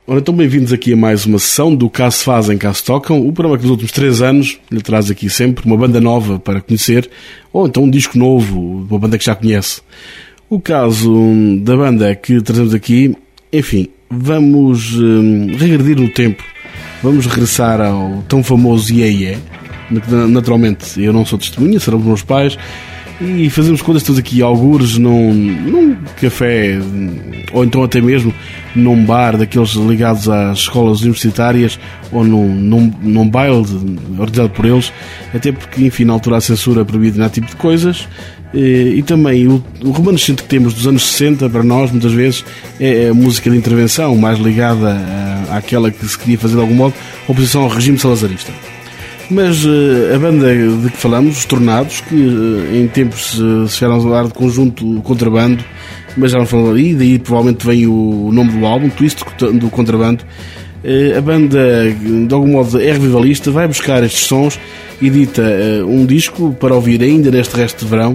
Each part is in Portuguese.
Ora, então bem-vindos aqui a mais uma sessão do Cá se Fazem, Cá se Tocam, o programa que nos últimos 3 anos lhe traz aqui sempre uma banda nova para conhecer, ou então um disco novo, uma banda que já conhece. O caso da banda que trazemos aqui, enfim, vamos regredir no tempo, vamos regressar ao tão famoso Iê, naturalmente eu não sou testemunha, serão os meus pais, e fazemos quando estamos aqui algures num café, ou então até mesmo num bar daqueles ligados às escolas universitárias, ou num baile organizado por eles, até porque, enfim, na altura a censura proibia determinado tipo de coisas, e também o remanescente que temos dos anos 60, para nós, muitas vezes, é a música de intervenção, mais ligada àquela que se queria fazer de algum modo, oposição ao regime salazarista. Mas a banda de que falamos, os Tornados, que em tempos se chegaram a falar de conjunto Contrabando, mas já não falam ali, daí provavelmente vem o nome do álbum, Twist do Contrabando. A banda, de algum modo, é revivalista, vai buscar estes sons, edita um disco para ouvir ainda neste resto de verão,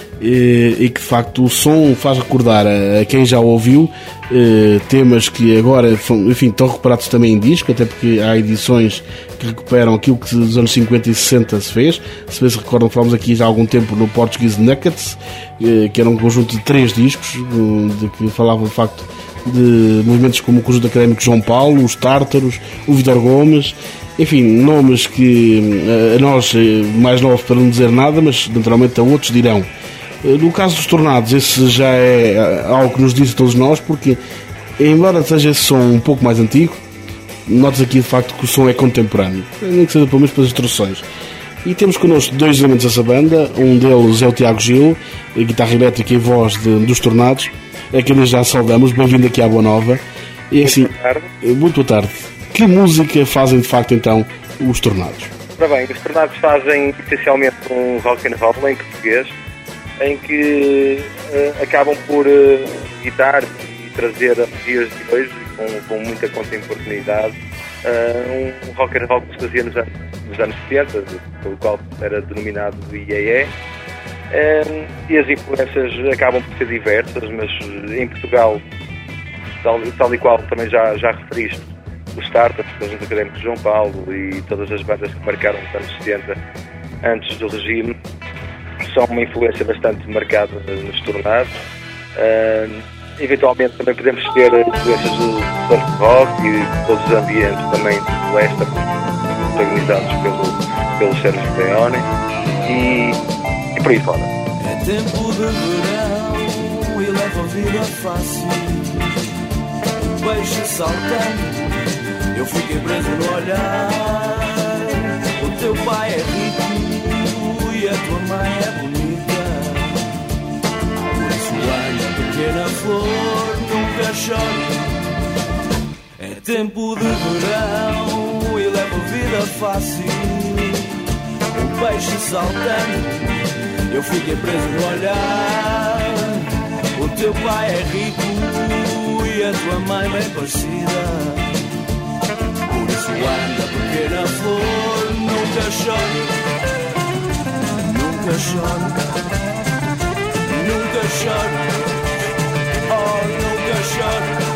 e que de facto o som faz recordar a quem já o ouviu temas que agora, enfim, estão recuperados também em disco, até porque há edições que recuperam aquilo que nos anos 50 e 60 se fez. Se bem se recordam, falámos aqui já há algum tempo no Portuguese Nuggets, que era um conjunto de 3 discos, de que falavam de facto de movimentos como o Conjunto Académico João Paulo, os Tártaros, o Vítor Gomes, enfim, nomes que a nós, mais novos para não dizer nada, mas naturalmente a outros dirão. No caso dos Tornados, esse já é algo que nos diz a todos nós, porque embora seja esse som um pouco mais antigo, notas aqui de facto que o som é contemporâneo, nem que seja pelo menos pelas instruções. E temos connosco 2 elementos dessa banda, um deles é o Tiago Gil, a guitarra elétrica e voz dos Tornados, a quem já saudamos, bem-vindo aqui à Boa Nova. E assim, muito boa tarde. Que música fazem de facto então os Tornados? Ora bem, os Tornados fazem essencialmente um rock and roll em português, em que acabam por editar e trazer a dias de hoje, com muita contemporaneidade, um rock and roll que se fazia nos anos 70, pelo qual era denominado Iê. E as influências acabam por ser diversas, mas em Portugal, tal e qual também já referiste, os Tártaros, o Conjunto Académico de João Paulo e todas as bandas que marcaram os anos 70 antes do regime, são uma influência bastante marcada nos Tornados. Eventualmente também podemos ter influências do punk rock e todos os ambientes também do western, protagonizados pelo Sérgio Leone e por aí fora. É tempo de verão e leva a vida fácil, peixe saltando, eu fiquei preso no olhar. O teu pai é rico e a tua mãe é bonita, por isso anda pequena flor, nunca chore. É tempo de verão e leva a vida fácil, o peixe saltando, eu fiquei preso no olhar. O teu pai é rico e a tua mãe bem parecida, por isso anda pequena flor, nunca chore, nunca chore, nunca chore, oh, nunca chore.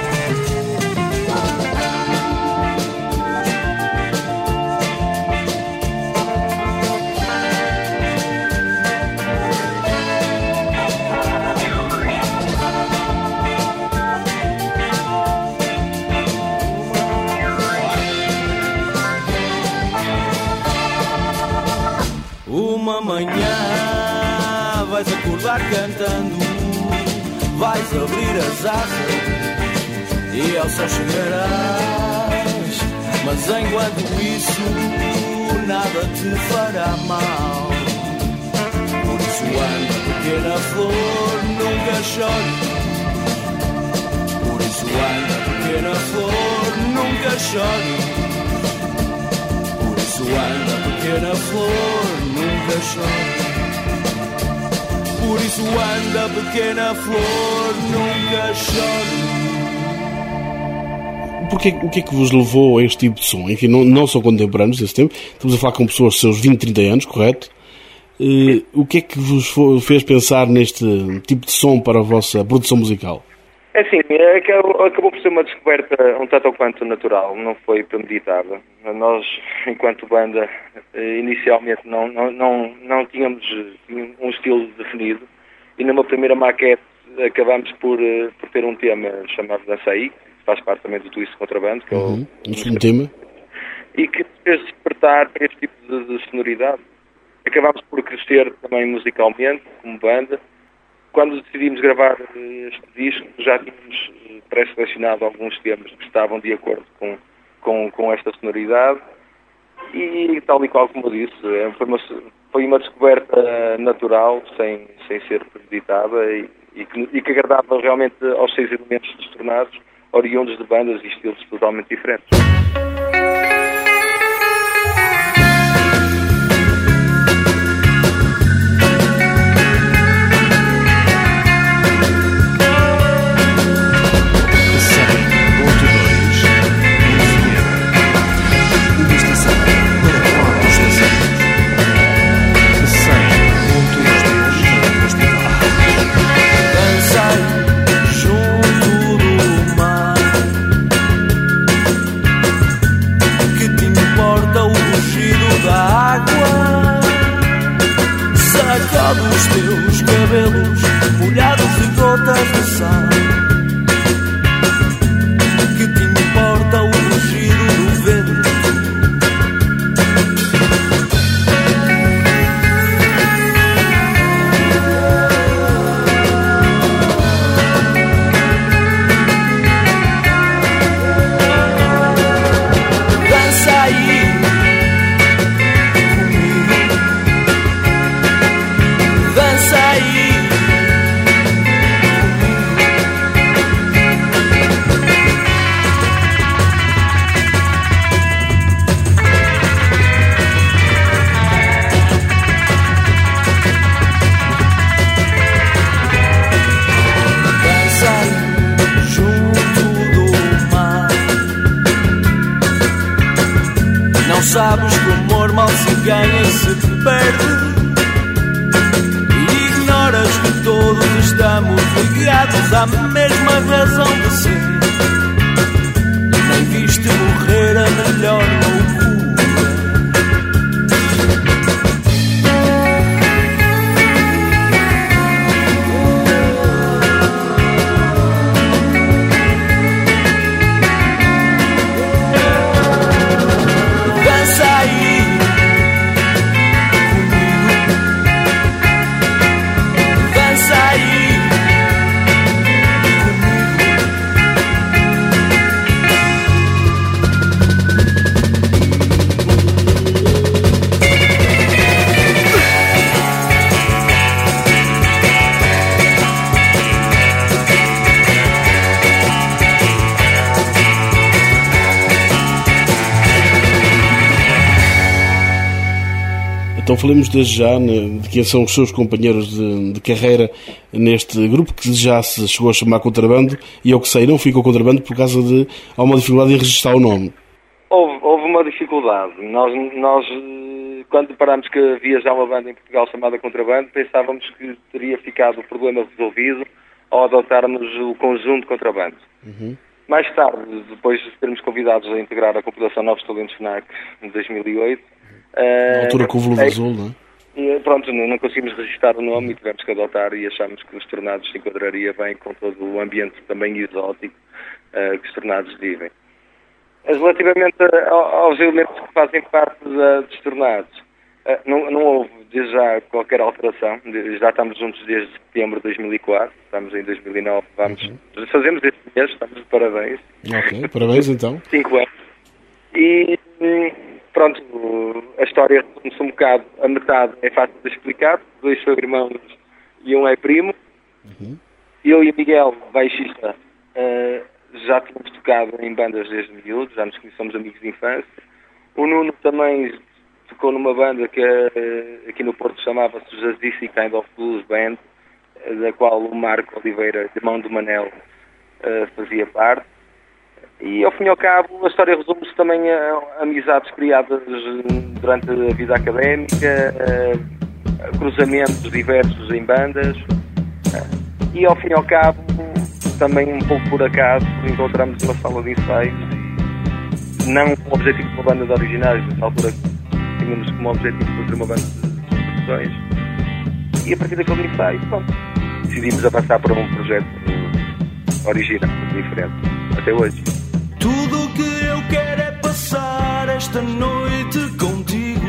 Uma manhã vais acordar cantando, vais abrir as asas e ao céu chegarás, mas enquanto isso nada te fará mal. Por isso anda pequena flor, nunca chore. Por isso anda pequena flor, nunca chore. Por isso anda pequena flor, nunca chore. Por isso anda pequena flor, nunca chore. O que é que vos levou a este tipo de som? Enfim, não são contemporâneos desse tempo, estamos a falar com pessoas de seus 20, 30 anos, correto? O que é que vos fez pensar neste tipo de som para a vossa produção musical? É assim, acabou por ser uma descoberta um tanto ou quanto natural, não foi premeditada. Nós, enquanto banda, inicialmente não tínhamos um estilo definido e numa primeira maquete acabámos por ter um tema chamado Dança Aí, que faz parte também do Twist Contrabando, que é um segundo tema. E que fez despertar para este tipo de sonoridade. Acabámos por crescer também musicalmente, como banda. Quando decidimos gravar este disco, já tínhamos pré-selecionado alguns temas que estavam de acordo com esta sonoridade e tal e qual como eu disse, foi uma descoberta natural, sem ser premeditada e que agradava realmente aos 6 elementos destornados, oriundos de bandas e estilos totalmente diferentes. Os teus cabelos molhados de gotas de sal. Que te importa o rugido do vento? Dança aí. Sabes que o amor mal se ganha e se perde. E ignoras que todos estamos ligados à mesma razão de ser. Nem viste morrer a melhor loucura. Então falemos desde já de quem são os seus companheiros de carreira neste grupo, que já se chegou a chamar Contrabando, e ao que sei não ficou Contrabando por causa de há uma dificuldade em registrar o nome. Houve uma dificuldade. Nós quando parámos que havia já uma banda em Portugal chamada Contrabando, pensávamos que teria ficado o problema resolvido ao adotarmos o conjunto Contrabando. Uhum. Mais tarde, depois de sermos convidados a integrar a compilação Novos Talentos FNAC em 2008, na altura com o Veludo Azul, não é? E, pronto, não conseguimos registrar o nome e tivemos que adotar e achámos que os Tornados se enquadraria bem com todo o ambiente também exótico que os Tornados vivem. Mas relativamente aos elementos que fazem parte dos Tornados, não houve desde já qualquer alteração. Já estamos juntos desde setembro de 2004, estamos em 2009, fazemos este mês, estamos de parabéns. Ok, parabéns então. 5 anos. E pronto, a história resume-se um bocado, a metade é fácil de explicar, 2 são irmãos e um é primo. Uhum. Eu e o Miguel, baixista, já tínhamos tocado em bandas desde miúdos, já nos conhecemos amigos de infância. O Nuno também tocou numa banda que aqui no Porto chamava-se Jazzici Kind of Blues Band, da qual o Marco Oliveira, irmão do Manel, fazia parte. E ao fim e ao cabo a história resume-se também a amizades criadas durante a vida académica, cruzamentos diversos em bandas, e ao fim e ao cabo também um pouco por acaso encontramos uma sala de ensaios, não com o objetivo de uma banda de originais, nessa altura tínhamos como objetivo fazer uma banda de produções, e a partir daquele ensaio, pronto, decidimos avançar para um projeto original, diferente, até hoje. Tudo o que eu quero é passar esta noite contigo,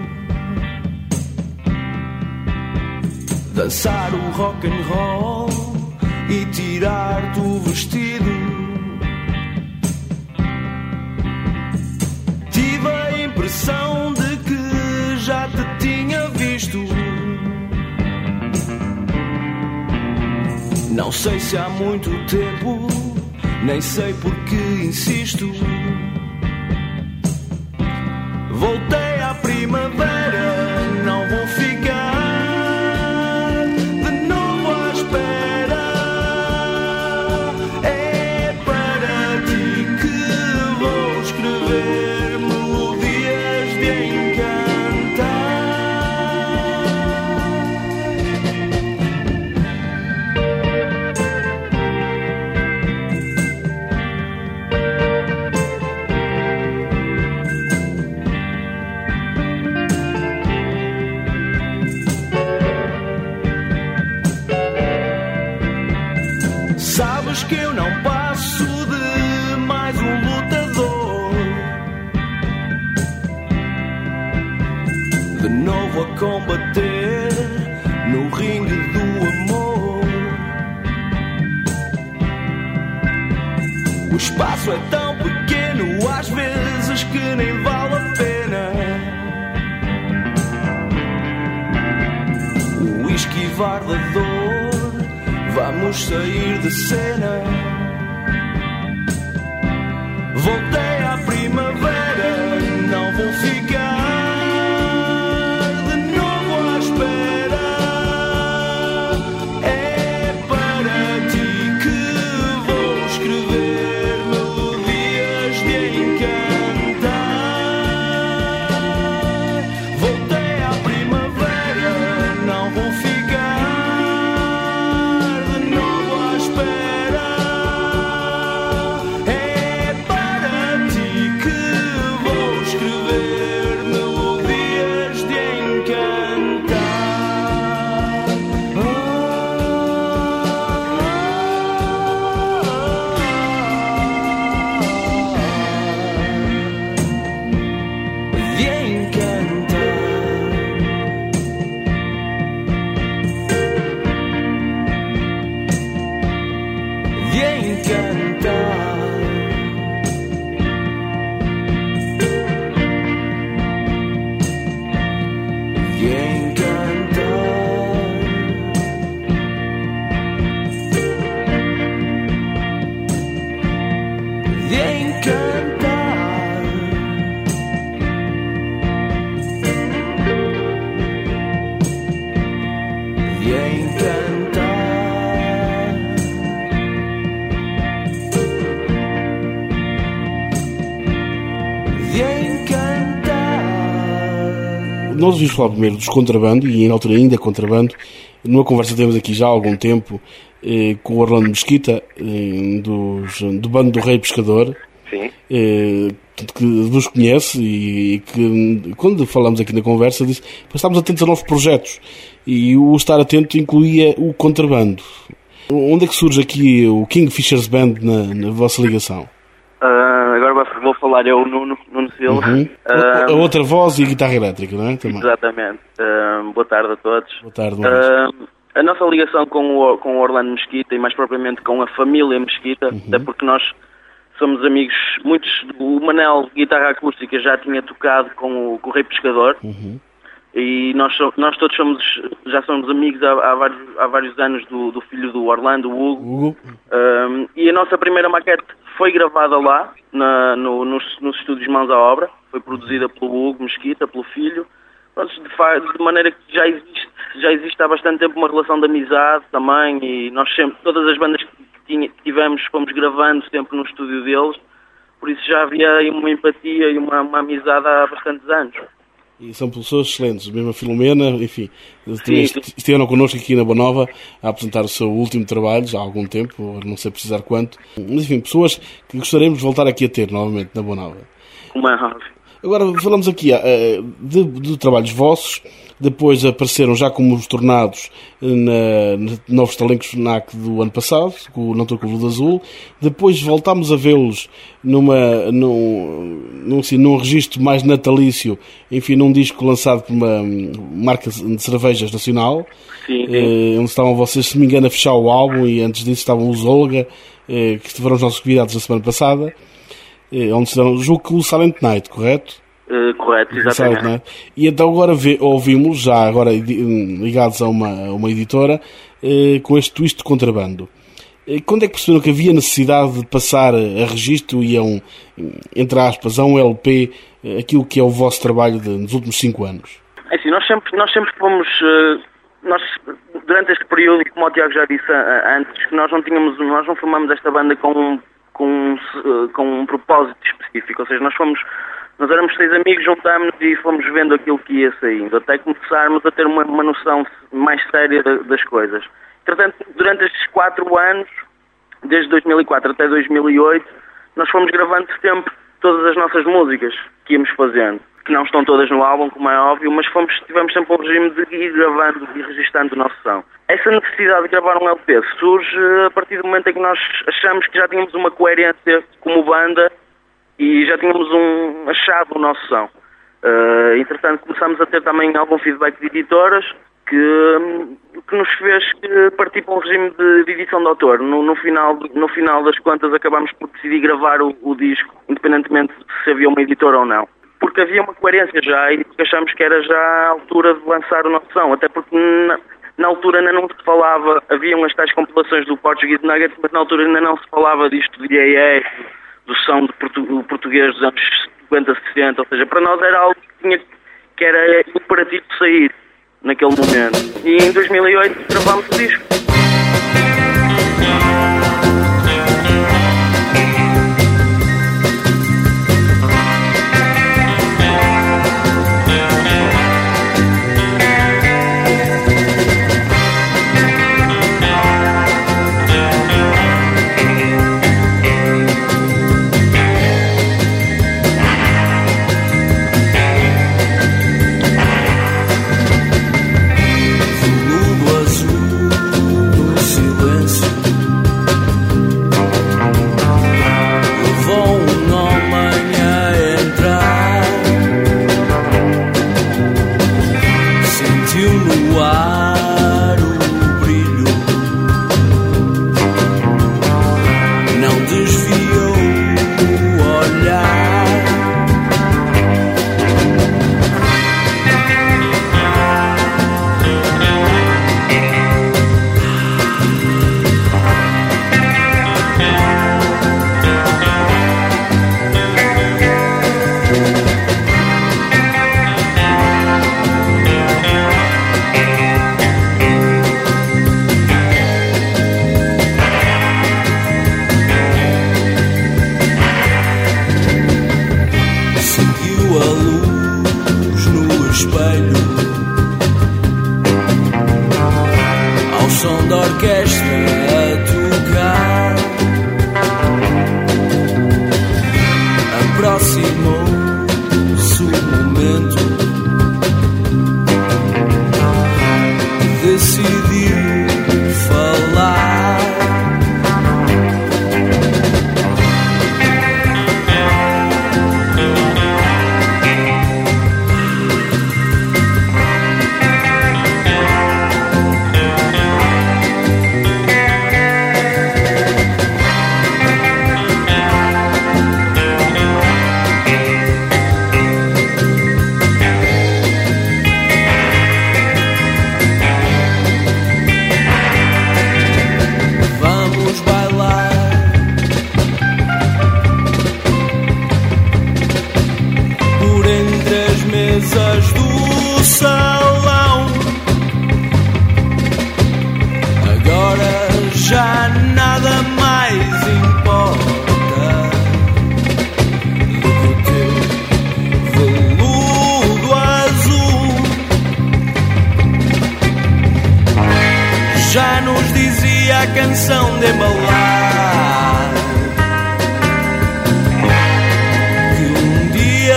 dançar o rock and roll e tirar-te o vestido. Tive a impressão de que já te tinha visto. Não sei se há muito tempo, nem sei por que insisto. Voltei à primavera, não vou ficar de novo à espera. É para ti que vou escrever melodias de encantar. Sabes que eu não passo de mais um lutador, de novo a combater no ringue do amor. O espaço é tão pequeno às vezes que nem vale a pena o esquivar da dor. Vamos sair de cena. Voltei à primavera, não vou ficar de novo à espera. É para ti que vou escrever melodias de encantar. Voltei à primavera, não vou ficar Nós ouvimos falar primeiro dos Contrabando, e na altura ainda Contrabando, numa conversa que temos aqui já há algum tempo, com o Orlando Mesquita, do bando do Rei Pescador. Sim. Que vos conhece e que, quando falamos aqui na conversa, disse que estávamos atentos a novos projetos, e o estar atento incluía o Contrabando. Onde é que surge aqui o Kingfishers Band na vossa ligação? Agora vou falar eu, Nuno Silva. Uhum. A outra voz e a guitarra elétrica, não é? Também. Exatamente. Boa tarde a todos. Boa tarde. A nossa ligação com o Orlando Mesquita, e mais propriamente com a família Mesquita, até porque nós somos amigos, o Manel, guitarra acústica, já tinha tocado com o Rei Pescador, e nós todos já somos amigos há vários anos do filho do Orlando, o Hugo. E a nossa primeira maquete foi gravada lá, nos estúdios Mãos à Obra, foi produzida pelo Hugo Mesquita, pelo filho, de maneira que já existe há bastante tempo uma relação de amizade também, e nós sempre, todas as bandas que tivemos, fomos gravando sempre no estúdio deles, por isso já havia aí uma empatia e uma amizade há bastantes anos. E são pessoas excelentes, mesmo a Filomena, enfim, Sim, sim. estiveram connosco aqui na Boa Nova a apresentar o seu último trabalho, já há algum tempo, não sei precisar quanto. Mas, enfim, pessoas que gostaríamos de voltar aqui a ter novamente na Boa Nova. Como é óbvio. Agora, falamos aqui de trabalhos vossos, depois apareceram já como os tornados na novos talencos FNAC do ano passado, com o Não Estou com o Veludo Azul. Depois voltámos a vê-los num registro mais natalício, enfim, num disco lançado por uma marca de cervejas nacional. Sim. Onde estavam vocês, se me engano, a fechar o álbum, e antes disso estavam os Olga, que estiveram os nossos convidados na semana passada, onde estiveram, julgo que o Silent Night, correto? Correto, exatamente. E então agora ouvimos, já agora ligados a uma editora, com este twist de contrabando. Quando é que perceberam que havia necessidade de passar a registro e entre aspas, a um LP, aquilo que é o vosso trabalho nos últimos 5 anos? É assim, nós sempre fomos... durante este período, e como o Tiago já disse antes, que nós não formamos esta banda com um propósito específico, ou seja, nós éramos 6 amigos, juntámos-nos e fomos vendo aquilo que ia saindo, até começarmos a ter uma noção mais séria das coisas. Entretanto, durante estes 4 anos, desde 2004 até 2008, nós fomos gravando sempre todas as nossas músicas que íamos fazendo, que não estão todas no álbum, como é óbvio, mas tivemos sempre um regime de ir gravando e registando o nosso som. Essa necessidade de gravar um LP surge a partir do momento em que nós achamos que já tínhamos uma coerência como banda e já tínhamos achado o nosso som. Entretanto, começámos a ter também algum feedback de editoras que nos fez partir para um regime de edição de autor. No final das contas, acabámos por decidir gravar o disco, independentemente de se havia uma editora ou não. Porque havia uma coerência já e porque achamos que era já a altura de lançar o nosso som, até porque na altura ainda não se falava, haviam as tais compilações do Portuguese Nuggets, mas na altura ainda não se falava disto de EE, do som do português dos anos 50, 60, ou seja, para nós era algo que era imperativo sair naquele momento. E em 2008 gravámos o disco.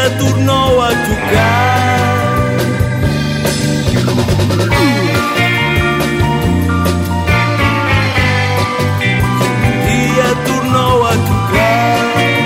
dia tornou a tocar. Dia tornou a tocar.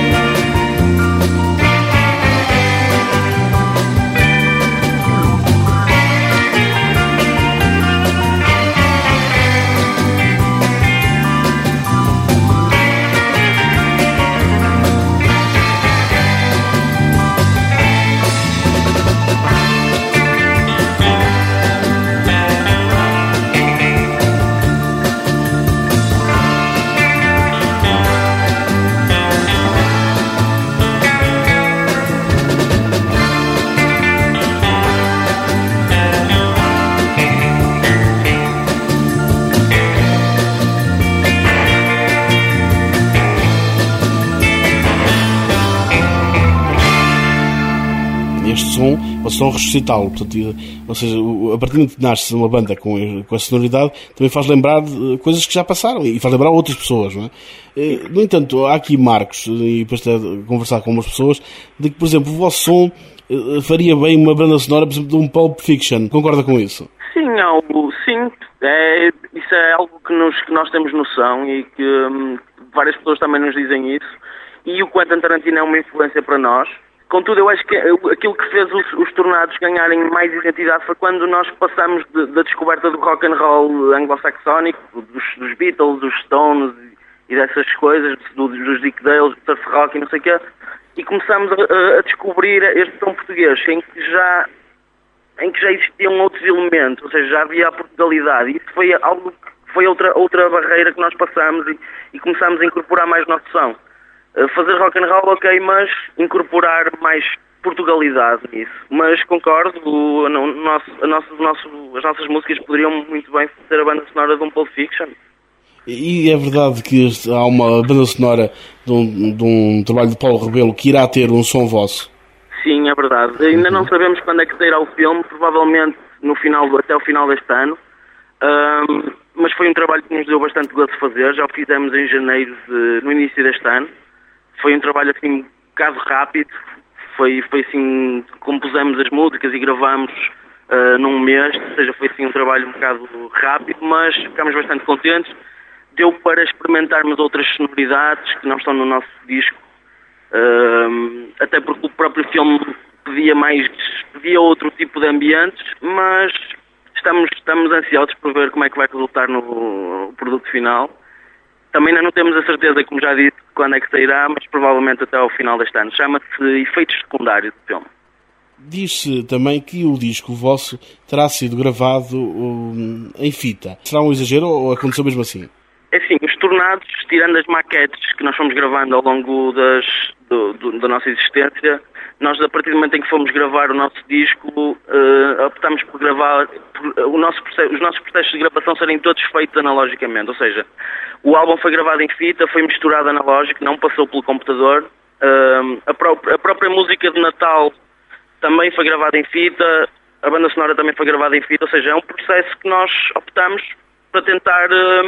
Este som, vocês estão a ressuscitá-lo, portanto, ou seja, a partir do momento que nasce uma banda com a sonoridade, também faz lembrar de coisas que já passaram e faz lembrar outras pessoas, não é? No entanto, há aqui marcos, e depois de conversar com umas pessoas, de que, por exemplo, o vosso som faria bem uma banda sonora, por exemplo, de um Pulp Fiction. Concorda com isso? Sim, sim. Isso é algo que nós temos noção e que várias pessoas também nos dizem isso. E o Quentin Tarantino é uma influência para nós. Contudo, eu acho que aquilo que fez os Tornados ganharem mais identidade foi quando nós passamos da descoberta do rock and roll anglo-saxónico, dos Beatles, dos Stones e dessas coisas, dos Dick Dales, do surf rock e não sei o quê, e começamos a descobrir este som português, em que já existiam outros elementos, ou seja, já havia a Portugalidade. E isso foi algo que foi outra barreira que nós passamos e começamos a incorporar mais nosso som. Fazer rock and roll, ok, mas incorporar mais Portugalidade nisso. Mas concordo, as nossas músicas poderiam muito bem ser a banda sonora de um Pulp Fiction. E é verdade que há uma banda sonora de um trabalho de Paulo Rebelo que irá ter um som vosso? Sim, é verdade. Ainda não sabemos quando é que sairá o filme, provavelmente até o final deste ano. Mas foi um trabalho que nos deu bastante gosto de fazer. Já o fizemos em janeiro, no início deste ano. Foi um trabalho assim um bocado rápido. Foi assim, compusemos as músicas e gravamos num mês. Ou seja, foi assim um trabalho um bocado rápido, mas ficámos bastante contentes. Deu para experimentarmos outras sonoridades que não estão no nosso disco. Até porque o próprio filme pedia outro tipo de ambientes, mas estamos ansiosos por ver como é que vai resultar no produto final. Também ainda não temos a certeza, como já disse, quando é que sairá, mas provavelmente até ao final deste ano. Chama-se Efeitos Secundários do filme. Diz-se também que o disco vosso terá sido gravado em fita. Será um exagero ou aconteceu mesmo assim? É assim, os Tornados, tirando as maquetes que nós fomos gravando ao longo da nossa existência, nós, a partir do momento em que fomos gravar o nosso disco, optámos por gravar, os nossos processos de gravação serem todos feitos analogicamente, ou seja, o álbum foi gravado em fita, foi misturado analógico, não passou pelo computador, a própria música de Natal também foi gravada em fita, a banda sonora também foi gravada em fita, ou seja, é um processo que nós optamos para tentar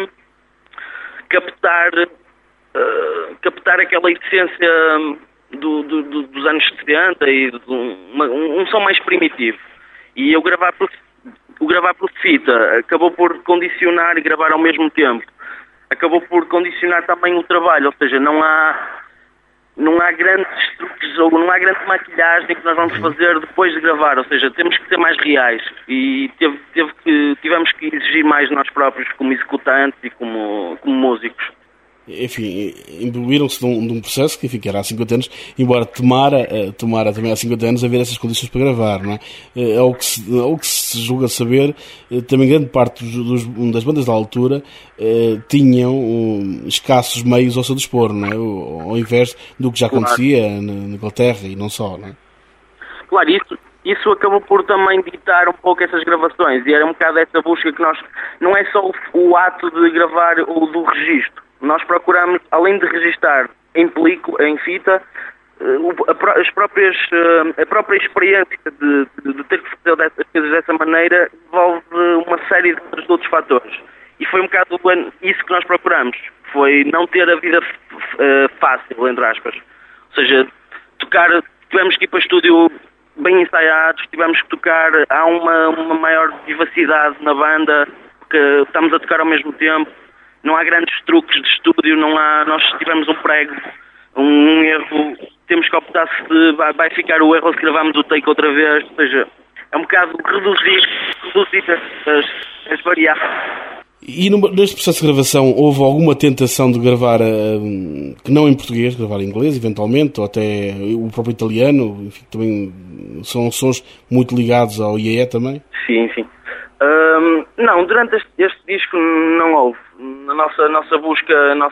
captar aquela essência dos anos 70 e um som mais primitivo. E o gravar por fita acabou por condicionar e gravar ao mesmo tempo. Acabou por condicionar também o trabalho, ou seja, não há grandes truques ou não há grande maquilhagem que nós vamos fazer depois de gravar, ou seja, temos que ser mais reais e tivemos que exigir mais nós próprios como executantes e como músicos. Enfim, imbuíram-se de um processo que, enfim, que era há 50 anos, embora tomara também há 50 anos haver essas condições para gravar, não é? Ao que se julga saber, também grande parte das bandas da altura tinham escassos meios ao seu dispor, não é? Ao invés do que já acontecia na Inglaterra e não só, não é? Claro, isso acabou por também ditar um pouco essas gravações e era um bocado essa busca que nós, não é só o ato de gravar ou do registro. Nós procuramos, além de registar em película, em fita, a própria experiência de ter que fazer as coisas dessa maneira envolve uma série de outros fatores. E foi um bocado isso que nós procuramos. Foi não ter a vida fácil, entre aspas. Ou seja, tocar tivemos que ir para o estúdio bem ensaiados, tivemos que tocar, há uma maior vivacidade na banda, porque estamos a tocar ao mesmo tempo, não há grandes truques de estúdio, nós tivemos um prego, um erro, temos que optar se vai ficar o erro ou se gravamos o take outra vez, ou seja, é um bocado reduzir as variáveis. E neste processo de gravação houve alguma tentação de gravar, que não em português, gravar em inglês eventualmente, ou até o próprio italiano, enfim, também são sons muito ligados ao IEE também? Sim. Não, durante este disco não houve. A nossa busca,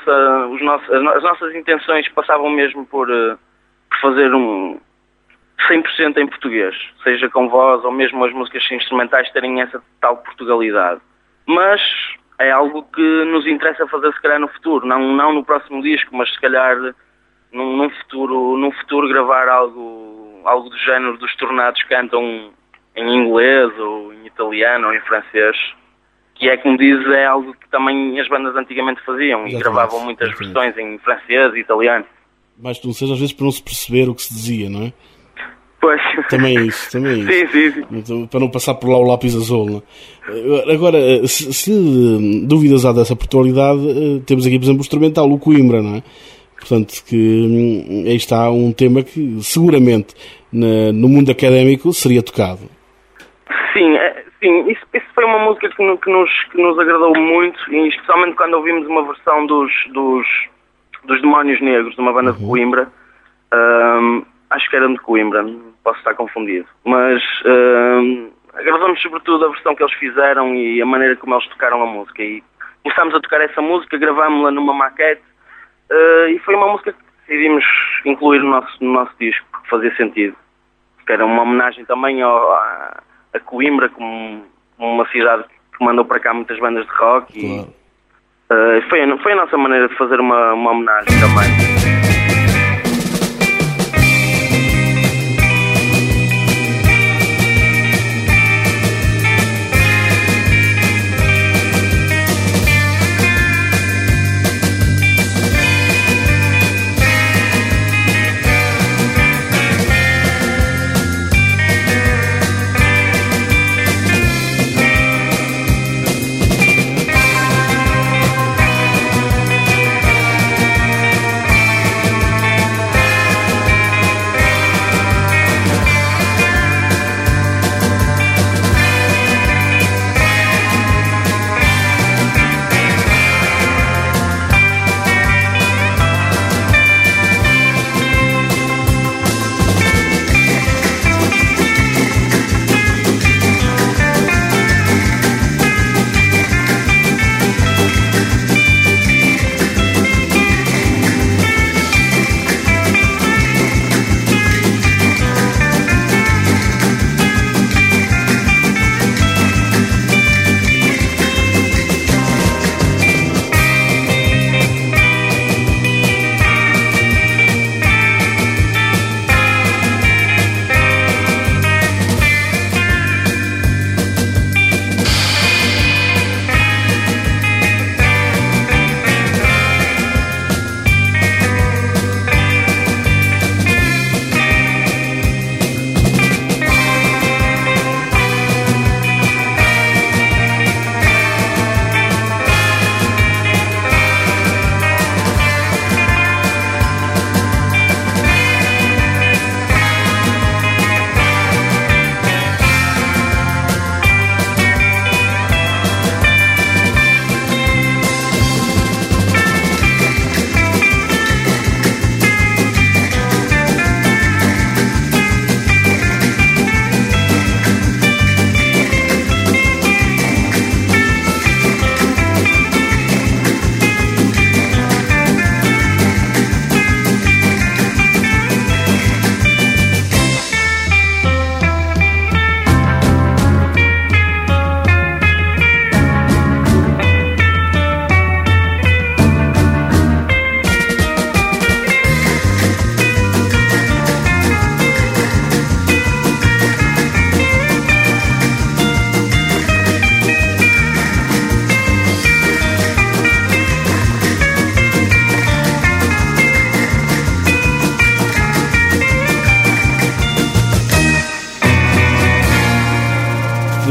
as nossas intenções passavam mesmo por fazer 100% em português, seja com voz ou mesmo as músicas instrumentais terem essa tal Portugalidade. Mas é algo que nos interessa fazer se calhar no futuro, não no próximo disco, mas se calhar num futuro gravar algo do género dos Tornados cantam em inglês ou em italiano ou em francês, que é, como diz, é algo que também as bandas antigamente faziam e gravavam muitas versões em francês e italiano. Mais que não seja às vezes para não se perceber o que se dizia, não é? Pois. Também é isso. Sim. Então, para não passar por lá o lápis azul, não é? Agora, se duvidas há dessa portualidade, temos aqui, por exemplo, o instrumental, o Coimbra, não é? Portanto, que aí está um tema que seguramente no mundo académico seria tocado. Sim, isso foi uma música que nos agradou muito, e especialmente quando ouvimos uma versão dos Demónios Negros, de uma banda de Coimbra. Acho que era de Coimbra, posso estar confundido. Mas agradamos sobretudo a versão que eles fizeram e a maneira como eles tocaram a música. E começámos a tocar essa música, gravámos-la numa maquete, e foi uma música que decidimos incluir no nosso disco, porque fazia sentido. Que era uma homenagem também a Coimbra, como uma cidade que mandou para cá muitas bandas de rock. Claro. E foi a nossa maneira de fazer uma homenagem também.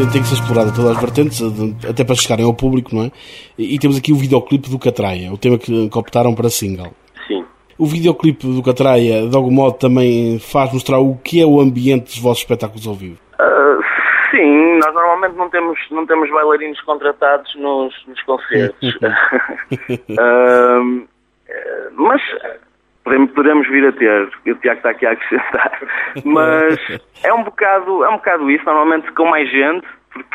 tem que ser explorada todas as vertentes, até para chegarem ao público, não é? E temos aqui o videoclipe do Catraia, o tema que optaram para single. Sim. O videoclipe do Catraia, de algum modo, também faz mostrar o que é o ambiente dos vossos espetáculos ao vivo? Sim, nós normalmente não temos bailarinos contratados nos concertos. Mas podemos vir a ter, o Tiago está aqui a acrescentar. Mas é um bocado isso, normalmente com mais gente, porque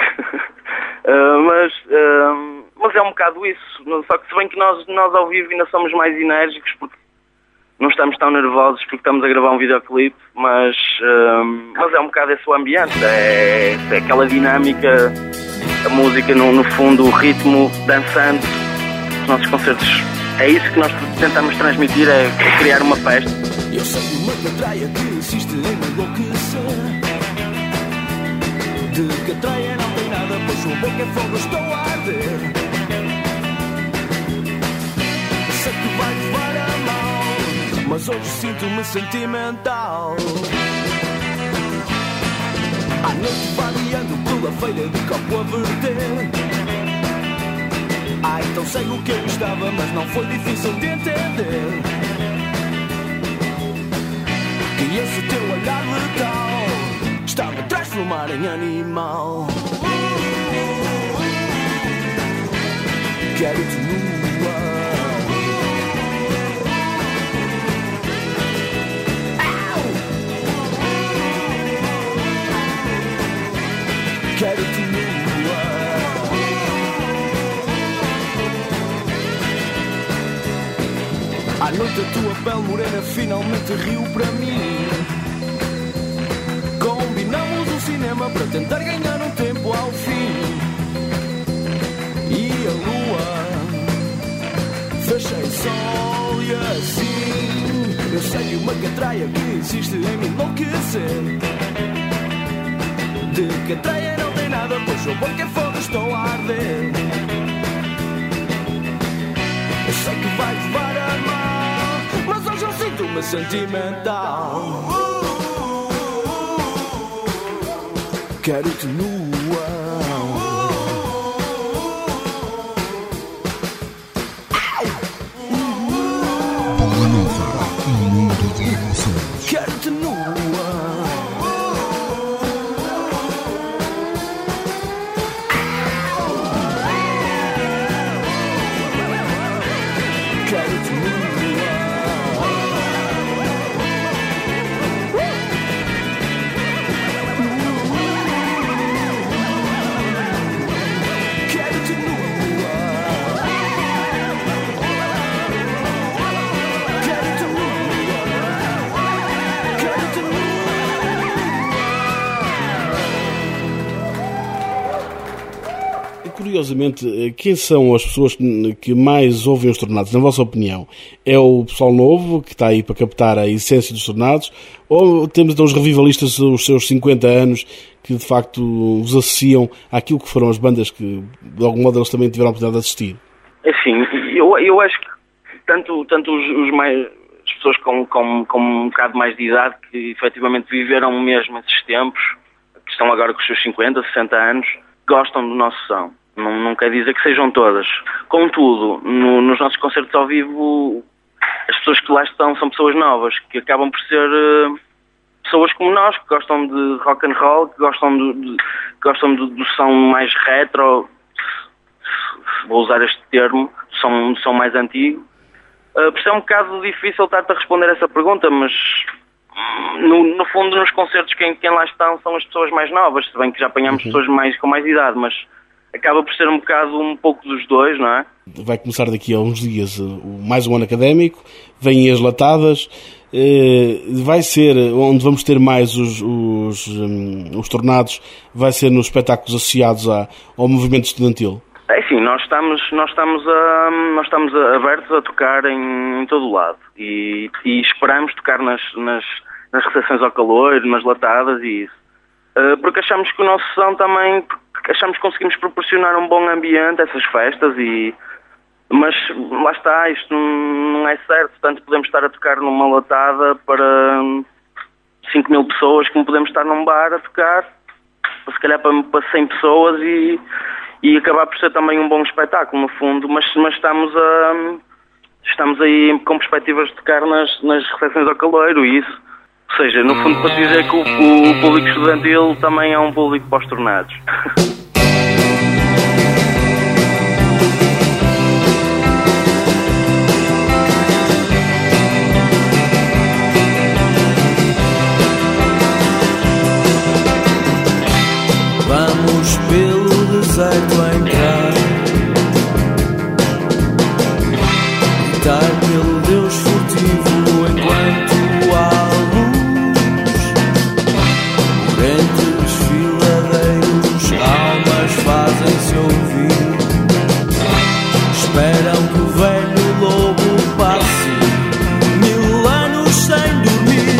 mas é um bocado isso. Só que se bem que nós ao vivo ainda somos mais enérgicos, porque não estamos tão nervosos porque estamos a gravar um videoclipe, mas é um bocado esse o ambiente, é aquela dinâmica, a música no fundo, o ritmo, dançando, os nossos concertos. É isso que nós tentamos transmitir, é criar uma festa. Eu sei uma catraia que insiste em me enlouquecer. De catraia não tem nada, pois sua boca é fogo, estou a arder. Sei que vai levar a mal, mas hoje sinto-me sentimental. À noite variando pela feira de copo a verter. Ai, tão cego que eu estava, mas não foi difícil de entender que esse teu olhar letal está-me a transformar em animal. Quero-te nua. Quero-te nua. À noite a tua pele morena finalmente riu para mim. Combinamos um cinema para tentar ganhar um tempo ao fim. E a lua fechei sol e assim eu sei uma catraia que insiste em me enlouquecer. De catraia não tem nada, pois o boca é fogo, estou a arder. Eu sei que vai levar a mal, mas hoje eu sinto-me sentimental. Quero-te nua. Boa Nova, um mundo de emoções. Quero-te nua. Curiosamente, quem são as pessoas que mais ouvem os tornados, na vossa opinião? É o pessoal novo, que está aí para captar a essência dos tornados, ou temos então os revivalistas, os seus 50 anos, que de facto os associam àquilo que foram as bandas que, de algum modo, eles também tiveram a oportunidade de assistir? Assim, eu acho que tanto os mais... as pessoas com um bocado mais de idade, que efetivamente viveram mesmo esses tempos, que estão agora com os seus 50, 60 anos, gostam do nosso som. Não quer dizer que sejam todas. Contudo, nos nossos concertos ao vivo, as pessoas que lá estão são pessoas novas, que acabam por ser pessoas como nós, que gostam de rock and roll, que gostam do som mais retro, vou usar este termo, som mais antigo. Por isso é um bocado difícil estar-te a responder essa pergunta, mas no fundo nos concertos quem lá estão são as pessoas mais novas, se bem que já apanhamos pessoas com mais idade, mas acaba por ser um pouco dos dois, não é? Vai começar daqui a uns dias mais um ano académico, vêm as latadas, vai ser, onde vamos ter mais os tornados, vai ser nos espetáculos associados ao movimento estudantil? É sim, nós estamos abertos a tocar em todo o lado e esperamos tocar nas recepções ao calor, nas latadas e isso. Porque achamos que o nosso som também, achamos que conseguimos proporcionar um bom ambiente a essas festas, mas lá está, isto não é certo, tanto podemos estar a tocar numa latada para 5.000 pessoas como podemos estar num bar a tocar se calhar para 100 pessoas e acabar por ser também um bom espetáculo, no fundo, mas estamos aí com perspectivas de tocar nas recepções ao caloiro e isso. Ou seja, no fundo, para dizer que o público estudantil também é um público para os tornados. Vamos pelo deserto entrar, gritar pelo Deus furtivo enquanto há luz. Por entre desfiladeiros almas fazem-se ouvir, esperam que o velho lobo passe 1000 anos sem dormir.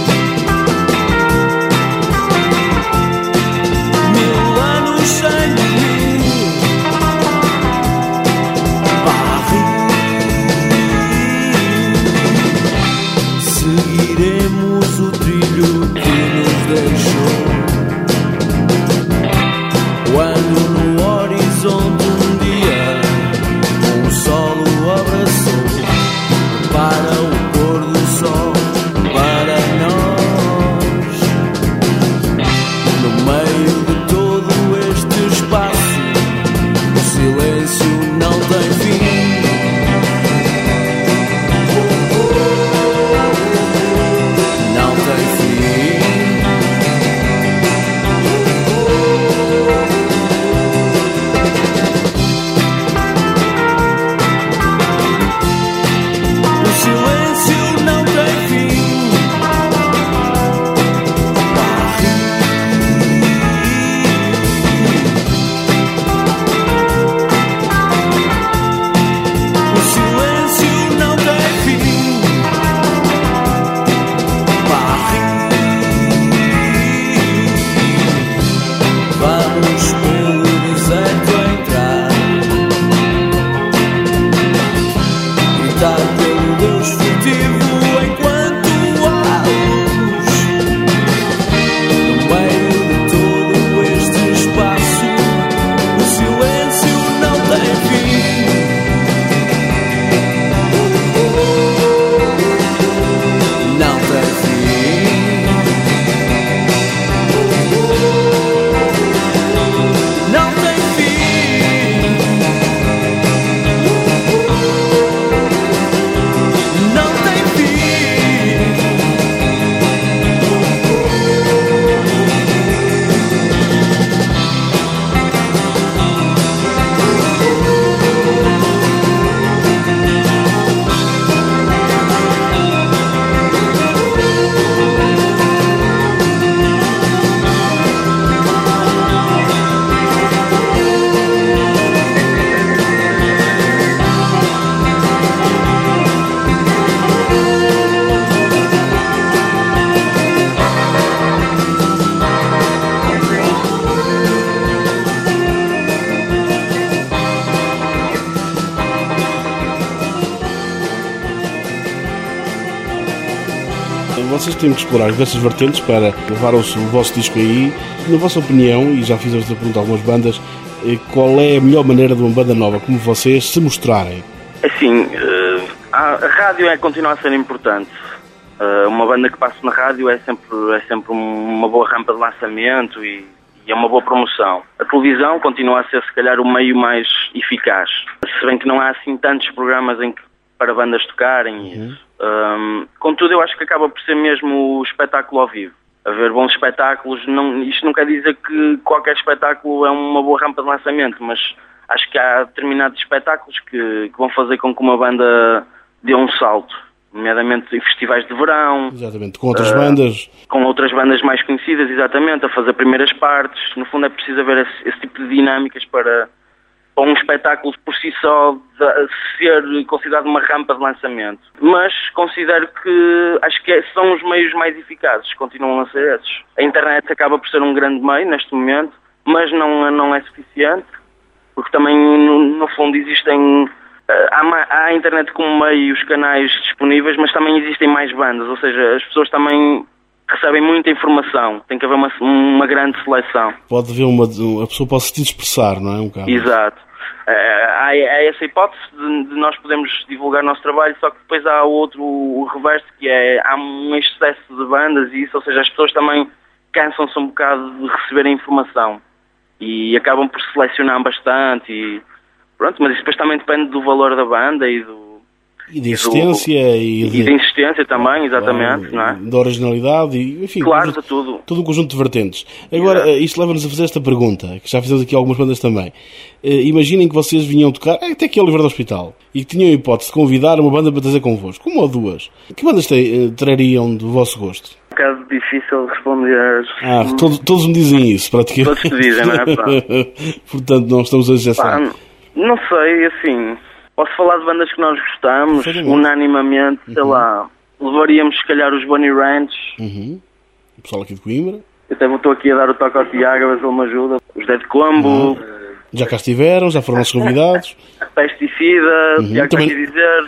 1000 anos sem dormir. Seguiremos o trilho que nos deixou, quando no horizonte um dia um sol o abraçou. Para o pôr do sol, para nós, no meio de todo este espaço, o silêncio não tem fim. Não tem fim. O silêncio não tem fim. O silêncio não tem fim. Vamos pelo deserto entrar, gritar pelo Deus furtivo enquanto há luz. No meio de todo este espaço, o silêncio não tem fim. Não tem fim. Não tem fim. Não tem fim. Vocês têm que explorar diversas vertentes para levar o vosso disco aí. Na vossa opinião, e já fiz esta pergunta a algumas bandas, qual é a melhor maneira de uma banda nova como vocês se mostrarem? Assim, a rádio continua a ser importante. Uma banda que passa na rádio é sempre uma boa rampa de lançamento e é uma boa promoção. A televisão continua a ser, se calhar, o meio mais eficaz. Se bem que não há assim tantos programas para bandas tocarem e isso. Contudo, eu acho que acaba por ser mesmo o espetáculo ao vivo. Haver bons espetáculos, isto não quer dizer que qualquer espetáculo é uma boa rampa de lançamento, mas acho que há determinados espetáculos que vão fazer com que uma banda dê um salto, nomeadamente em festivais de verão. Exatamente, com outras bandas. Com outras bandas mais conhecidas, exatamente, a fazer primeiras partes. No fundo é preciso haver esse tipo de dinâmicas para um espetáculo por si só ser considerado uma rampa de lançamento. Mas considero que acho que são os meios mais eficazes, continuam a ser esses. A internet acaba por ser um grande meio neste momento, mas não é suficiente, porque também no fundo existem... Há a internet como meio e os canais disponíveis, mas também existem mais bandas, ou seja, as pessoas também recebem muita informação. Tem que haver uma grande seleção. Pode haver a pessoa pode se expressar, não é? Um bocado. Exato. Há essa hipótese de nós podermos divulgar o nosso trabalho, só que depois há o reverso, que há um excesso de bandas e isso, ou seja, as pessoas também cansam-se um bocado de receber a informação e acabam por selecionar bastante e pronto, mas isso depois também depende do valor da banda e de insistência e de insistência também, exatamente, não é? Da originalidade e, enfim, claro, de tudo. Todo um conjunto de vertentes. Agora, isto leva-nos a fazer esta pergunta, que já fizemos aqui algumas bandas também. Imaginem que vocês vinham tocar, até aqui ao Livro do Hospital, e que tinham a hipótese de convidar uma banda para trazer convosco, uma ou duas. Que bandas trariam do vosso gosto? É um bocado difícil responder. Todos me dizem isso, praticamente. Todos te dizem, não é? Portanto, não estamos a exagerar. Não sei, assim... Posso falar de bandas que nós gostamos, unanimamente, sei lá, levaríamos se calhar os Bunny Ranch. O pessoal aqui de Coimbra. Eu até estou aqui a dar o toque ao Tiago, a ver se ele me ajuda. Os Dead Combo. Já cá estiveram, já foram nossos convidados. Pesticida, Tiago também... aqui dizer.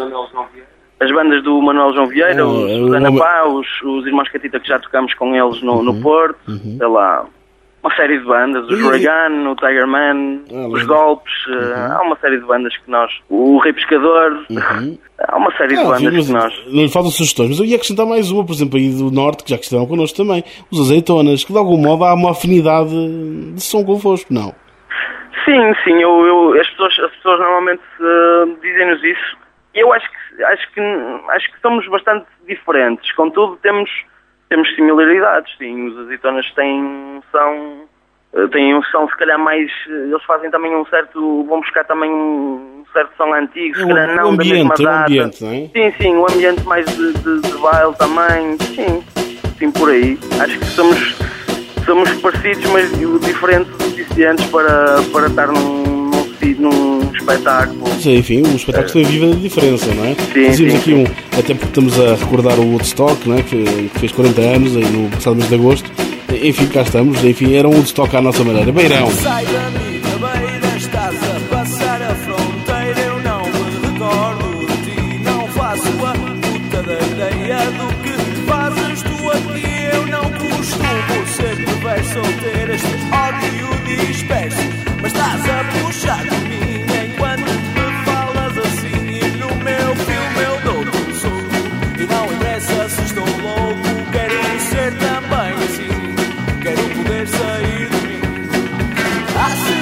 As bandas do Manuel João Vieira, os Ana Pá, os Irmãos Catita, que já tocamos com eles no Porto, sei lá. Uma série de bandas, os Reagan, o Tiger Man, os Golpes, há uma série de bandas que nós... O Rei Pescador, há uma série de bandas que nós... Não lhe faltam sugestões, mas eu ia acrescentar mais uma, por exemplo, aí do Norte, que já que estiveram connosco também, os Azeitonas, que de algum modo há uma afinidade de som convosco, não? Sim, as pessoas normalmente dizem-nos isso, e eu acho que somos bastante diferentes, contudo temos similaridades, sim. Os Azeitonas têm um som se calhar mais... Eles fazem também vão buscar também um certo som antigo, se calhar não da mesma data. Ambiente, não é? Sim, o ambiente mais de baile também, sim, por aí. Acho que somos parecidos, mas diferentes o suficientes para estar num espetáculo. Sim, enfim, um espetáculo tem viva a diferença, não é? Fazíamos aqui até porque estamos a recordar o Woodstock, não é? Que fez 40 anos aí no passado mês de agosto. Enfim, cá estamos, era um Woodstock à nossa maneira. Beirão! Sai da minha beira, estás a passar a fronteira, eu não me recordo de ti, não faço a puta da ideia do que fazes tu aqui, eu não costumo ser de bem solteiro, este ódio disperso, mas estás a puxar de mim enquanto me falas assim e no meu filme eu dou-te um soco e não interessa se estou louco, quero ser também assim, quero poder sair de mim.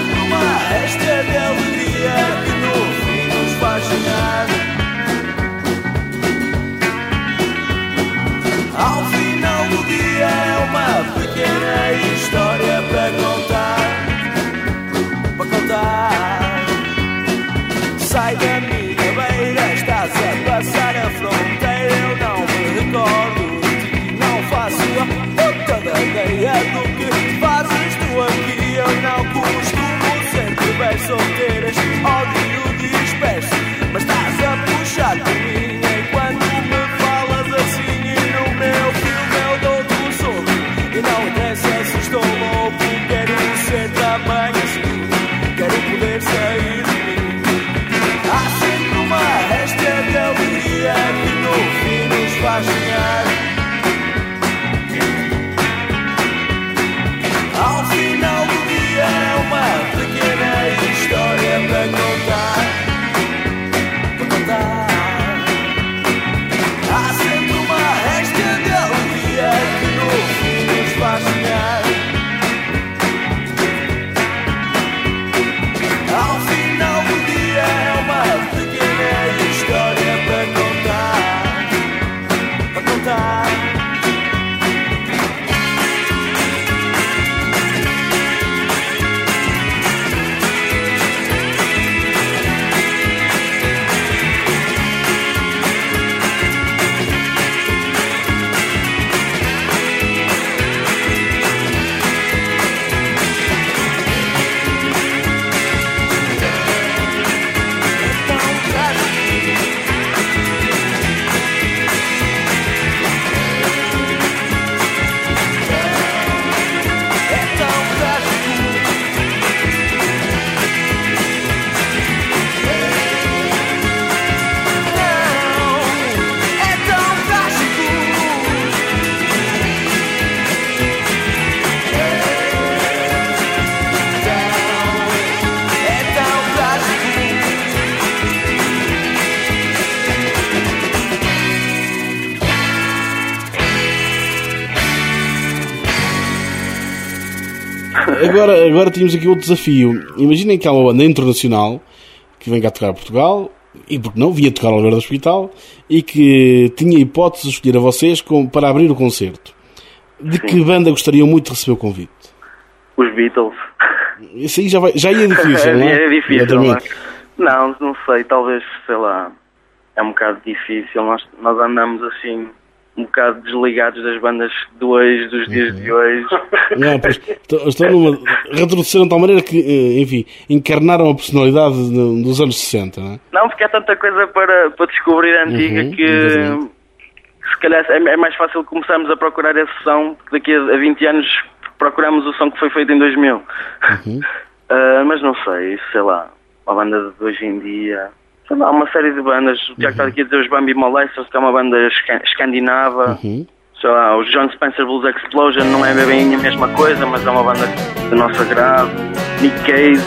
Agora tínhamos aqui outro desafio. Imaginem que há uma banda internacional que vem cá tocar a Portugal, e porque não, via tocar ao Alberto do Hospital, e que tinha hipótese de escolher a vocês para abrir o concerto. De que banda gostariam muito de receber o convite? Os Beatles. Isso aí já ia difícil, não é? É difícil, Exatamente. não sei, talvez, sei lá, é um bocado difícil. Nós andamos assim, um bocado desligados das bandas de hoje, dos dias de hoje. Não, pois, estão retrocederam de tal maneira que, enfim, encarnaram a personalidade dos anos 60, não é? Não, porque há tanta coisa para descobrir antiga que se calhar é mais fácil começarmos a procurar esse som, porque daqui a 20 anos procuramos o som que foi feito em 2000. Mas não sei, sei lá, uma banda de hoje em dia, sei lá, uma série de bandas. O Tiago está aqui a dizer os Bambi Molesters, que é uma banda escandinava. Sei lá, os John Spencer Blues Explosion não é bem a mesma coisa, mas é uma banda do nosso agrado. Nick Cave.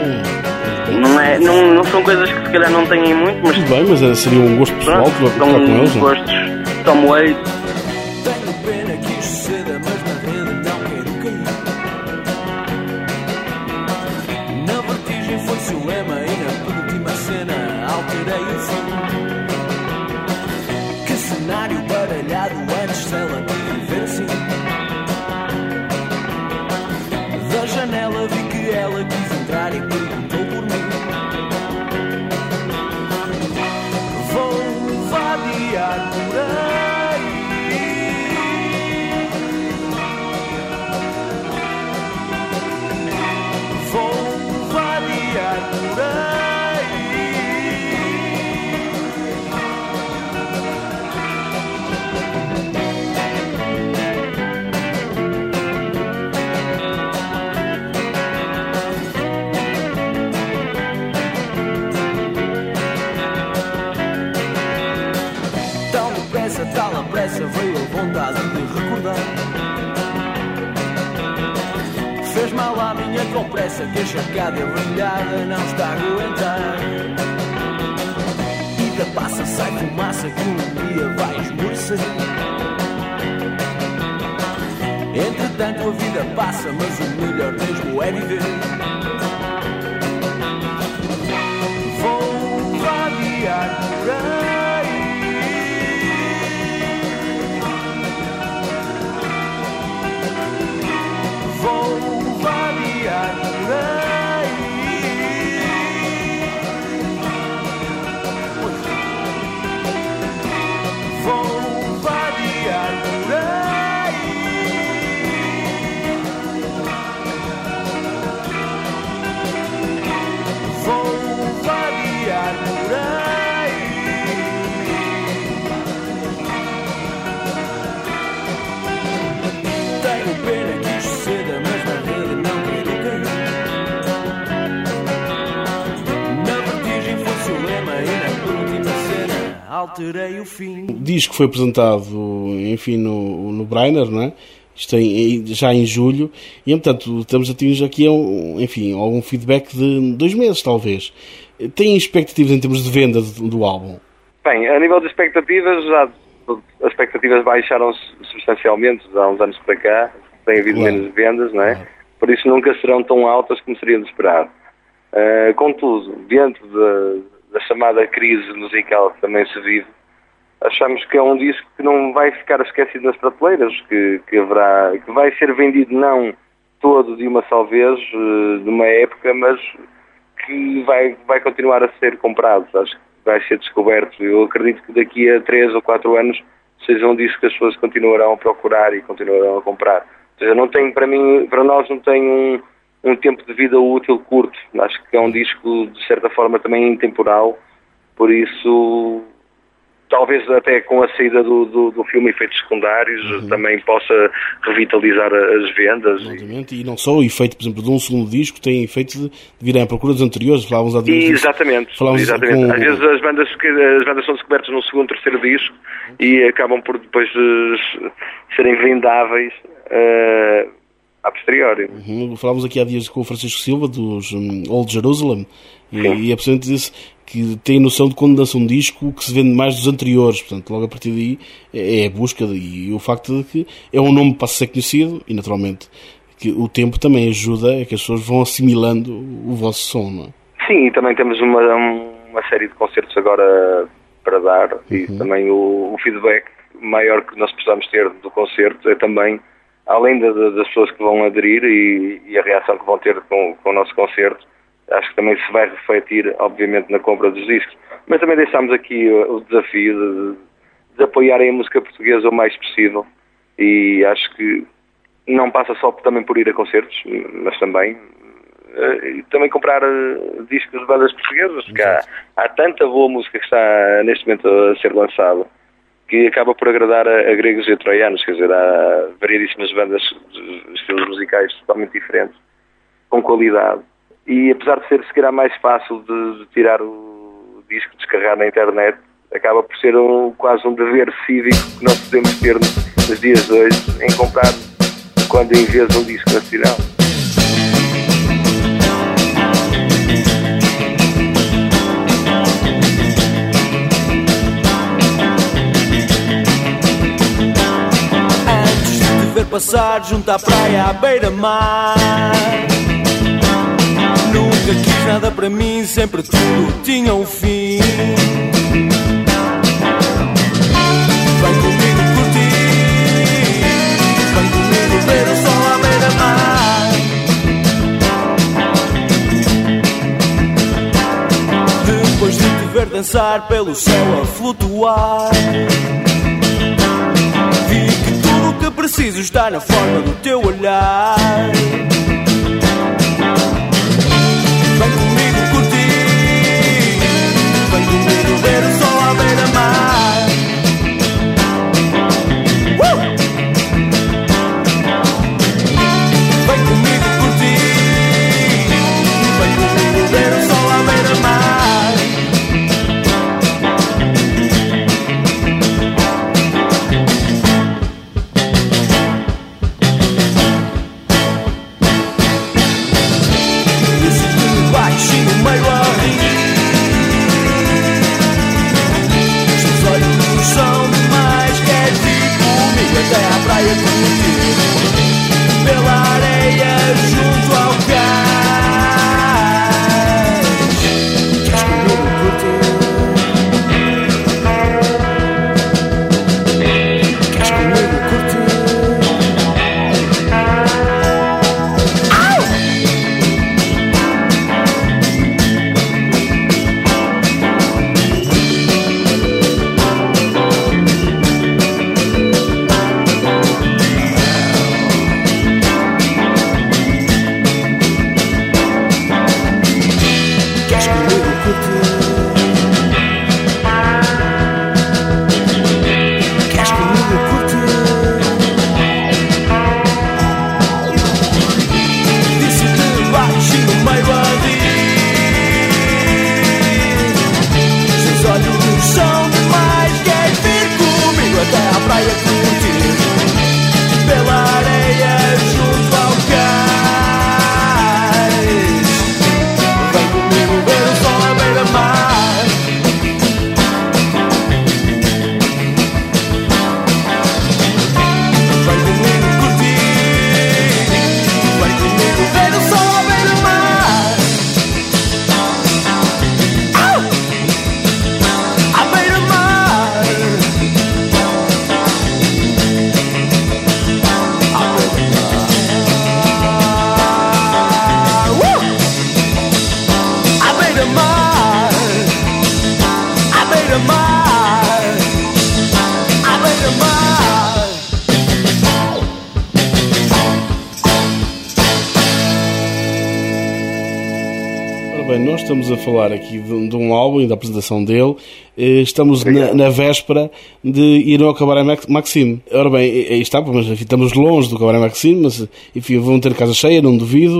Não são coisas que se calhar não têm muito, mas... Tudo bem, mas seria um gosto pessoal tocar com eles, não? Gostos. Tom Waits. Tenho pena que isto ceda, mas na rede não quero cair. Na vertigem foi-se o lema e na penúltima cena alterei o fim. Que cenário baralhado antes dela de viver assim. Da janela vi que ela quis entrar e perguntou por mim. Vou vadiar por aí. Vou vadiar por aí. Tal a pressa veio a vontade de recordar. Fez mal à minha compressa que a chacada brilhada não está a aguentar. E da passa sai fumaça que um dia vai esmorecer. Entretanto a vida passa, mas o melhor mesmo é viver. Vou vadiar por aí. Vou vadiar por aí. Vou vadiar por aí. Vou vadiar por aí. Tenho pena que isto ceda, mas na rede não quero cair. Na vertigem foi-se o lema e na última cena alterei o fim. O disco foi apresentado, enfim, no Brainer, não é? Isto já em julho, e portanto estamos a ter aqui, enfim, algum feedback de 2 meses, talvez. Têm expectativas em termos de venda do álbum? Bem, a nível de expectativas, as expectativas baixaram-se substancialmente há uns anos para cá, tem havido menos vendas, não é? Por isso nunca serão tão altas como seria de esperar. Contudo, diante da chamada crise musical que também se vive, achamos que é um disco que não vai ficar esquecido nas prateleiras, que vai ser vendido não todo de uma só vez, de uma época, mas que vai continuar a ser comprado. Acho que vai ser descoberto. Eu acredito que daqui a 3 ou 4 anos seja um disco que as pessoas continuarão a procurar e continuarão a comprar. Ou seja, não tem, para nós não tem um tempo de vida útil curto. Acho que é um disco, de certa forma, também intemporal. Por isso, talvez até com a saída do filme Efeitos Secundários também possa revitalizar as vendas. Exatamente, e não só o efeito, por exemplo, de um segundo disco, tem efeito de virem à procura dos anteriores. Falávamos há dias. Exatamente. Às vezes as bandas são descobertas no segundo, terceiro disco e acabam por depois serem vendáveis a posteriori. Falávamos aqui há dias com o Francisco Silva dos Old Jerusalem e a Presidente disse que tem noção de quando lança um disco que se vende mais dos anteriores, portanto logo a partir daí é a busca, e o facto de que é um nome para ser conhecido e naturalmente que o tempo também ajuda a que as pessoas vão assimilando o vosso som, não é? Sim, e também temos uma série de concertos agora para dar, e também o feedback maior que nós precisamos ter do concerto é também, além das pessoas que vão aderir e a reação que vão ter com o nosso concerto, acho que também se vai refletir, obviamente, na compra dos discos. Mas também deixamos aqui o desafio de apoiarem a música portuguesa o mais possível, e acho que não passa só também por ir a concertos, mas também comprar discos de bandas portuguesas, porque há tanta boa música que está neste momento a ser lançada, que acaba por agradar a gregos e a troianos. Quer dizer, há variedíssimas bandas de estilos musicais totalmente diferentes, com qualidade. E apesar de ser, se calhar, mais fácil de tirar o disco, descarregar na internet, acaba por ser quase um dever cívico que nós podemos ter nos dias de hoje, em comprar quando em vez de um disco nacional. Passar junto à praia à beira-mar, nunca quis nada para mim, sempre tudo tinha um fim. Vem comigo curtir, vem comigo ver o sol à beira-mar. Depois de te ver dançar pelo céu a flutuar, preciso estar na forma do teu olhar. Vem comigo curtir, vem comigo ver o sol à beira-mar. Vem comigo curtir, vem comigo ver o sol à beira-mar. Até à praia curtir, pela areia junto ao cais. Queres comigo curtir? Queres comigo curtir? Bem, nós estamos a falar aqui de um álbum e da apresentação dele. Estamos na véspera de ir ao Cabaré Maxime. Ora bem, aí está, mas enfim, estamos longe do Cabaré Maxime, mas enfim, vão ter casa cheia, não duvido.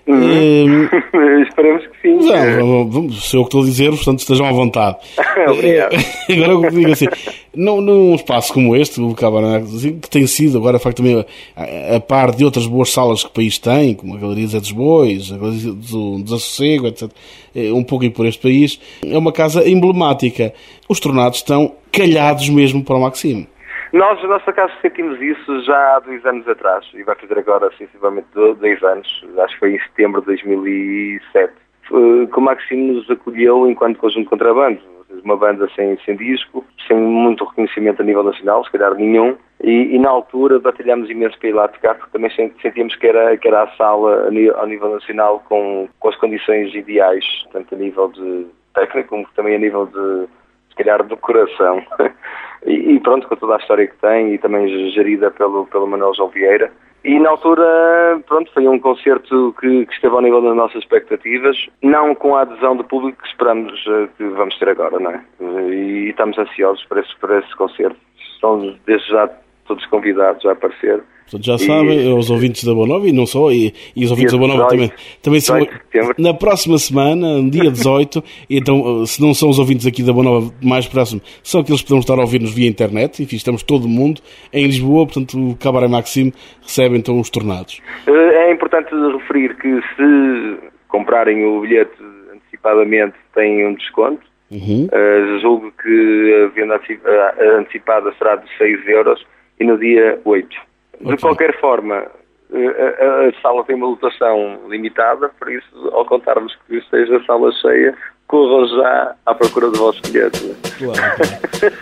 Esperemos que sim. Não, sou eu que estou a dizer, portanto estejam à vontade. Obrigado. Agora eu digo assim, num espaço como este, o Cabaré Maxime, que tem sido agora, de facto, também a par de outras boas salas que o país tem, como a Galeria Zé dos Bois, a Galeria do Desassossego, etc., um pouco por este país, é uma casa emblemática. Os tornados estão calhados mesmo para o Maxime. Nós, no nosso caso, sentimos isso já há 2 anos atrás, e vai fazer agora, sensivelmente, 2 anos, acho que foi em setembro de 2007, que o Maxime nos acolheu enquanto conjunto contrabando, uma banda sem disco, sem muito reconhecimento a nível nacional, se calhar nenhum, e na altura batalhámos imenso para ir lá tocar, porque também sentíamos que era a sala ao nível nacional com as condições ideais, tanto a nível de técnico como também a nível de, se calhar, decoração. E pronto, com toda a história que tem, e também gerida pelo Manuel João Vieira. E na altura, pronto, foi um concerto que esteve ao nível das nossas expectativas, não com a adesão do público que esperamos que vamos ter agora, não é? E estamos ansiosos para esse concerto. Estão desde já todos convidados a aparecer. Portanto, já sabem, os ouvintes da Boa Nova, e não só, e os ouvintes da Boa Nova também são na próxima semana, no dia 18, então, se não são os ouvintes aqui da Boa Nova mais próximo, são aqueles que podemos estar a ouvir-nos via internet, enfim, estamos todo mundo em Lisboa, portanto, o Cabaret Maxime recebe então os tornados. É importante referir que se comprarem o bilhete antecipadamente têm um desconto. Julgo que a venda antecipada será de 6 euros e no dia 8. De qualquer forma, a sala tem uma lotação limitada, por isso, ao contarmos que esteja a sala cheia, corram já à procura do vosso bilhete. Claro.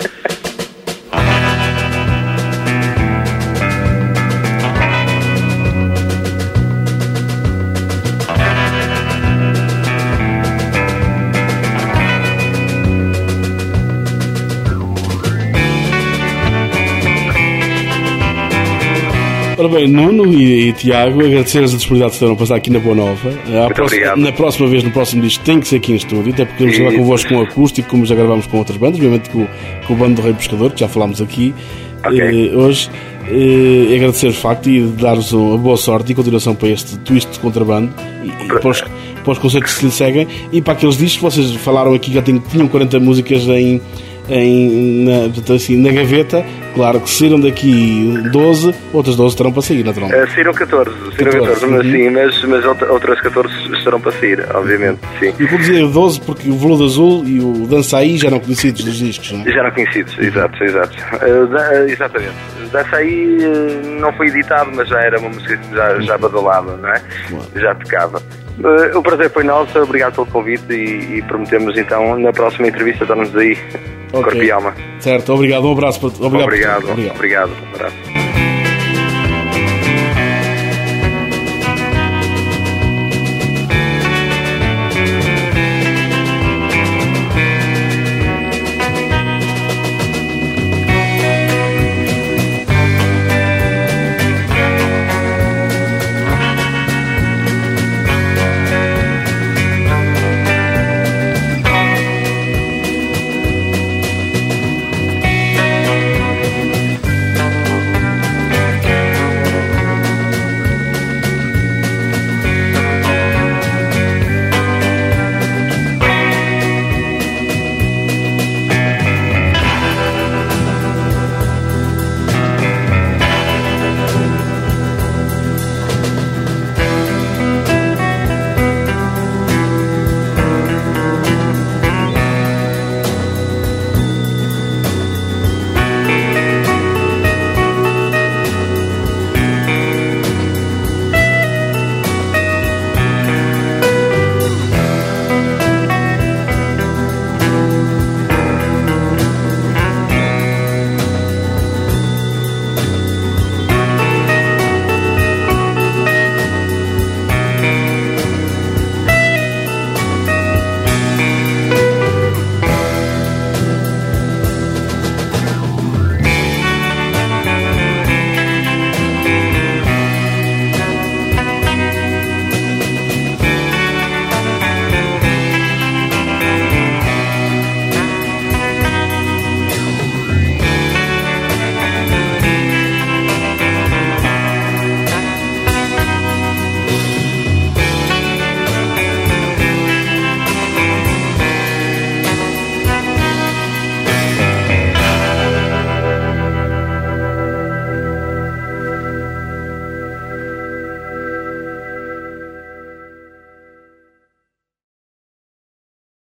Ora bem, Nuno e Tiago, agradecer as disponibilidades que estão a passar aqui na Boa Nova. Na próxima vez, no próximo disco, tem que ser aqui em estúdio, até porque queremos gravar convosco com acústico, como já gravámos com outras bandas, obviamente com o Bando do Rei Pescador, que já falámos aqui hoje. Agradecer o facto e dar-vos uma boa sorte e continuação para este twist de contrabando e para os concertos que lhe seguem e para aqueles discos que vocês falaram aqui, já tinham 40 músicas na gaveta. Claro que saíram daqui 12, outras 12 estarão para sair, naturalmente. Saíram 14, mas outras 14 estarão para sair, obviamente, sim. E vou dizer 12 porque o Veludo Azul e o Dança Aí já eram conhecidos dos discos, não é? Já eram conhecidos, exato. Exatamente. Dança Aí não foi editado, mas já era uma música que já badalava, não é? Claro. Já tocava. O prazer foi nosso, obrigado pelo convite e prometemos então na próxima entrevista estarmos aí, corpo e alma. Certo, obrigado, um abraço. Obrigado, um abraço.